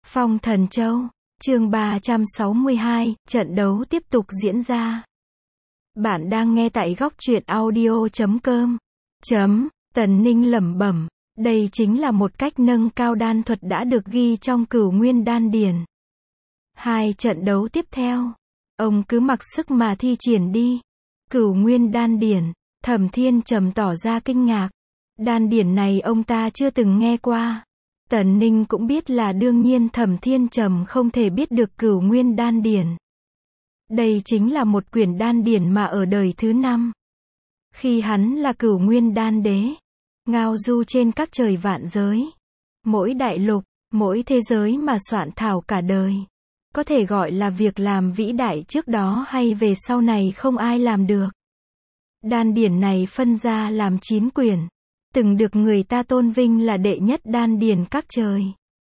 Phong Thần Châu, chương 362, trận đấu tiếp tục diễn ra. Bạn đang nghe tại góc truyện audio.com. Tần Ninh lẩm bẩm, đây chính là một cách nâng cao đan thuật đã được ghi trong Cửu Nguyên Đan Điển. 2 trận đấu tiếp theo, ông cứ mặc sức mà thi triển đi. Cửu Nguyên Đan Điển, Thẩm Thiên Trầm tỏ ra kinh ngạc. Đan điển này ông ta chưa từng nghe qua. Tần Ninh cũng biết là đương nhiên Thẩm Thiên Trầm không thể biết được Cửu Nguyên Đan Điển. Đây chính là một quyển đan điển mà ở đời thứ 5. Khi hắn là Cửu Nguyên Đan Đế, ngao du trên các trời vạn giới. Mỗi đại lục, mỗi thế giới mà soạn thảo cả đời. Có thể gọi là việc làm vĩ đại trước đó hay về sau này không ai làm được. Đan điển này phân ra làm 9 quyển. Từng được người ta tôn vinh là đệ nhất đan điển các trời.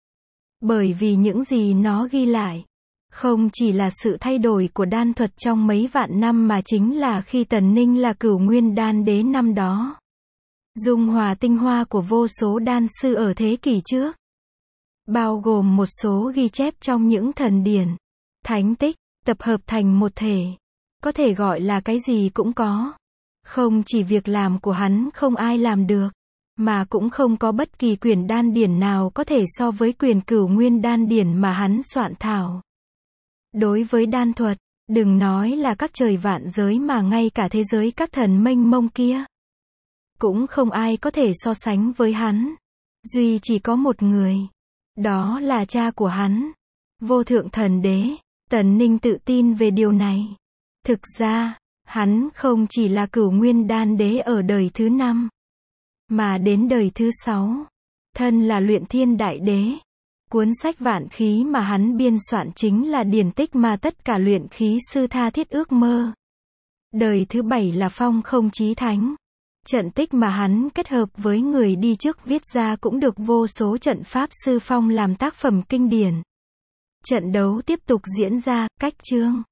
Bởi vì những gì nó ghi lại, không chỉ là sự thay đổi của đan thuật trong mấy vạn năm mà chính là khi Tần Ninh là Cửu Nguyên Đan Đế năm đó. Dung hòa tinh hoa của vô số đan sư ở thế kỷ trước. Bao gồm một số ghi chép trong những thần điển, thánh tích, tập hợp thành một thể. Có thể gọi là cái gì cũng có. Không chỉ việc làm của hắn không ai làm được, mà cũng không có bất kỳ quyển đan điển nào có thể so với quyển Cửu Nguyên Đan Điển mà hắn soạn thảo. Đối với đan thuật, đừng nói là các trời vạn giới mà ngay cả thế giới các thần mênh mông kia, cũng không ai có thể so sánh với hắn. Duy chỉ có một người, đó là cha của hắn, Vô Thượng Thần Đế. Tần Ninh tự tin về điều này. Thực ra, hắn không chỉ là Cửu Nguyên Đan Đế ở đời thứ 5, mà đến đời thứ 6, thân là Luyện Thiên Đại Đế. Cuốn sách vạn khí mà hắn biên soạn chính là điển tích mà tất cả luyện khí sư tha thiết ước mơ. Đời thứ 7 là Phong Không Chí Thánh. Trận tích mà hắn kết hợp với người đi trước viết ra cũng được vô số trận pháp sư phong làm tác phẩm kinh điển. Trận đấu tiếp tục diễn ra, cách chương.